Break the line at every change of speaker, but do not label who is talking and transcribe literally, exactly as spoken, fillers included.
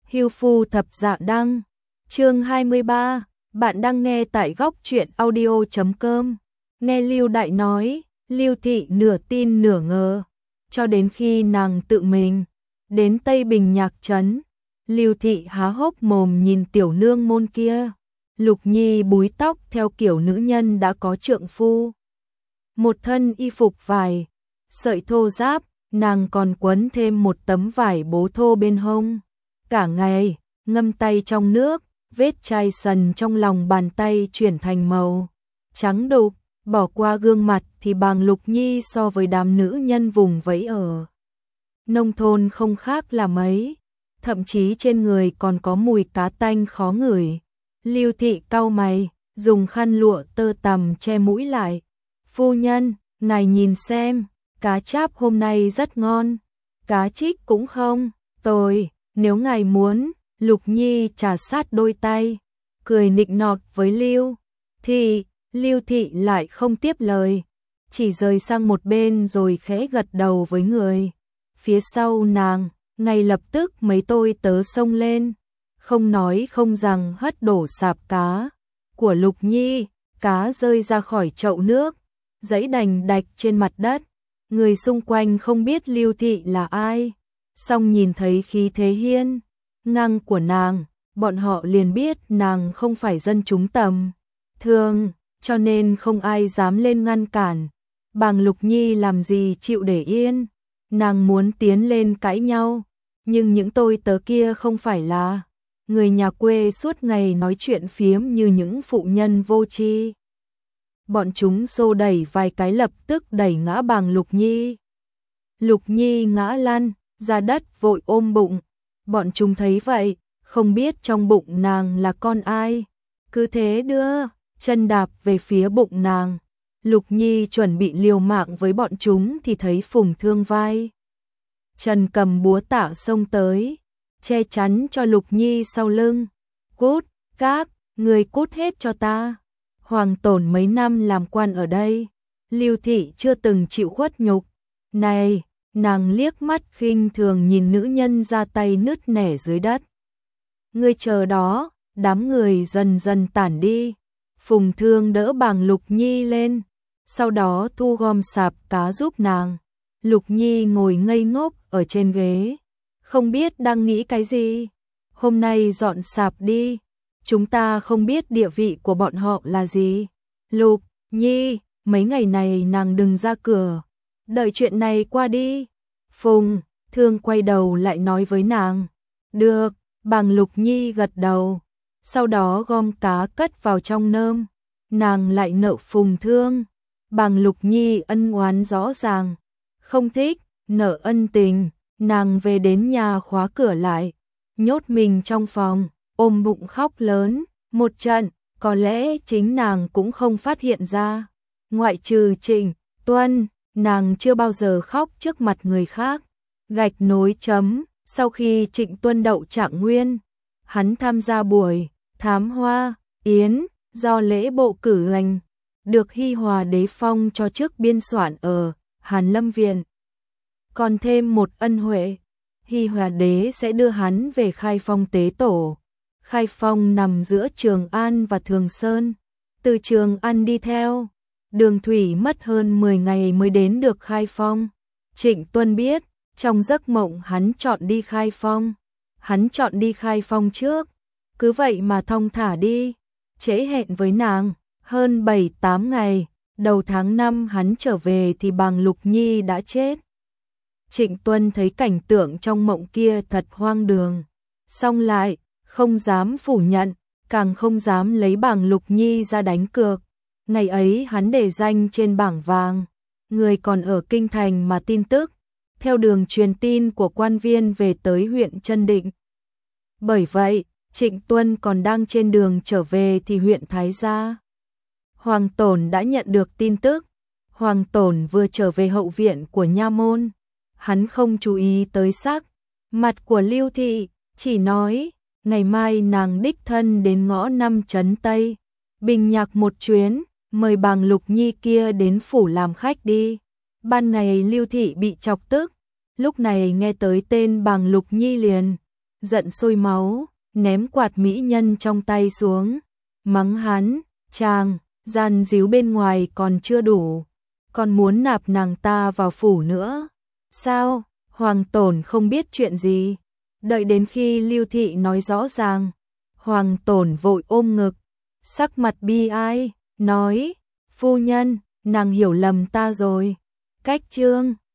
Hưu phu thập dạ đăng, chương hai mươi ba, bạn đang nghe tại góc truyện audio chấm com. Nghe Lưu Đại nói, Lưu Thị nửa tin nửa ngờ, cho đến khi nàng tự mình đến Tây Bình Nhạc Trấn, Lưu Thị há hốc mồm nhìn tiểu nương môn kia. Lục Nhi búi tóc theo kiểu nữ nhân đã có trượng phu, một thân y phục vải sợi thô ráp, nàng còn quấn thêm một tấm vải bố thô bên hông. Cả ngày ngâm tay trong nước, vết chai sần trong lòng bàn tay chuyển thành màu trắng đục. Bỏ qua gương mặt thì bàng Lục Nhi so với đám nữ nhân vùng vẫy ở nông thôn không khác là mấy, thậm chí trên người còn có mùi cá tanh khó ngửi. Lưu Thị cau mày, dùng khăn lụa tơ tằm che mũi lại. Phu nhân, ngài nhìn xem, cá cháp hôm nay rất ngon, cá trích cũng không tồi, nếu ngài muốn. Lục Nhi trà sát đôi tay, cười nịnh nọt với Lưu Thị. Lưu Thị lại không tiếp lời, chỉ rời sang một bên rồi khẽ gật đầu với người phía sau nàng. Ngay lập tức mấy tôi tớ xông lên, không nói không rằng hất đổ sạp cá của Lục Nhi, cá rơi ra khỏi chậu nước, giẫy đành đạch trên mặt đất. Người xung quanh không biết Lưu Thị là ai, song nhìn thấy khí thế hiên ngang của nàng, bọn họ liền biết nàng không phải dân chúng tầm thường, cho nên không ai dám lên ngăn cản. Bàng Lục Nhi làm gì chịu để yên, nàng muốn tiến lên cãi nhau, nhưng những tôi tớ kia không phải là người nhà quê suốt ngày nói chuyện phiếm như những phụ nhân vô tri. Bọn chúng xô đẩy vài cái lập tức đẩy ngã Bàng Lục Nhi. Lục Nhi ngã lăn ra đất vội ôm bụng. Bọn chúng thấy vậy, không biết trong bụng nàng là con ai, cứ thế đưa chân đạp về phía bụng nàng. Lục Nhi chuẩn bị liều mạng với bọn chúng thì thấy Phùng Thương vai Trần cầm búa tạ xông tới, che chắn cho Lục Nhi sau lưng. Cút, các, người cút hết cho ta. Hoàng Tổn mấy năm làm quan ở đây, Lưu Thị chưa từng chịu khuất nhục. Này, nàng liếc mắt khinh thường nhìn nữ nhân ra tay nứt nẻ dưới đất. Ngươi chờ đó. Đám người dần dần tản đi. Phùng Thương đỡ Bàng Lục Nhi lên, sau đó thu gom sạp cá giúp nàng. Lục Nhi ngồi ngây ngốc ở trên ghế, không biết đang nghĩ cái gì. Hôm nay dọn sạp đi, chúng ta không biết địa vị của bọn họ là gì. Lục Nhi, mấy ngày này nàng đừng ra cửa, đợi chuyện này qua đi. Phùng Thương quay đầu lại nói với nàng. Được, Bàng Lục Nhi gật đầu, sau đó gom cá cất vào trong nơm. Nàng lại nợ Phùng Thương. Bàng Lục Nhi ân oán rõ ràng, không thích nợ ân tình. Nàng về đến nhà khóa cửa lại, nhốt mình trong phòng, ôm bụng khóc lớn một trận. Có lẽ chính nàng cũng không phát hiện ra, ngoại trừ Trịnh Tuân, nàng chưa bao giờ khóc trước mặt người khác. Gạch nối chấm, sau khi Trịnh Tuân đậu trạng nguyên, hắn tham gia buổi thám hoa yến do lễ bộ cử hành, được Hi Hòa đế phong cho chức biên soạn ở Hàn Lâm Viện. Còn thêm một ân huệ, Hi Hòa đế sẽ đưa hắn về Khai Phong tế tổ. Khai Phong nằm giữa Trường An và Thường Sơn. Từ Trường An đi theo đường thủy mất hơn mười ngày mới đến được Khai Phong. Trịnh Tuân biết, trong giấc mộng hắn chọn đi Khai Phong. Hắn chọn đi Khai Phong trước, cứ vậy mà thong thả đi, trễ hẹn với nàng hơn bảy tám ngày. Đầu tháng năm hắn trở về thì Bàng Lục Nhi đã chết. Trịnh Tuân thấy cảnh tượng trong mộng kia thật hoang đường, song lại không dám phủ nhận, càng không dám lấy Bàng Lục Nhi ra đánh cược. Ngày ấy hắn để danh trên bảng vàng, người còn ở kinh thành mà tin tức theo đường truyền tin của quan viên về tới huyện Trân Định. Bởi vậy, Trịnh Tuân còn đang trên đường trở về thì huyện Thái Gia, Hoàng Tổn đã nhận được tin tức. Hoàng Tổn vừa trở về hậu viện của nha môn, hắn không chú ý tới sắc mặt của Lưu Thị, chỉ nói ngày mai nàng đích thân đến ngõ năm Trấn Tây Bình Nhạc một chuyến, mời Bàng Lục Nhi kia đến phủ làm khách đi. Ban ngày Lưu Thị bị chọc tức, lúc này nghe tới tên Bàng Lục Nhi liền giận sôi máu, ném quạt mỹ nhân trong tay xuống, mắng hắn, chàng, gian díu bên ngoài còn chưa đủ, còn muốn nạp nàng ta vào phủ nữa. Sao, Hoàng Tổn không biết chuyện gì? Đợi đến khi Lưu Thị nói rõ ràng, Hoàng Tổn vội ôm ngực, sắc mặt bi ai, nói, phu nhân, nàng hiểu lầm ta rồi. Cách chương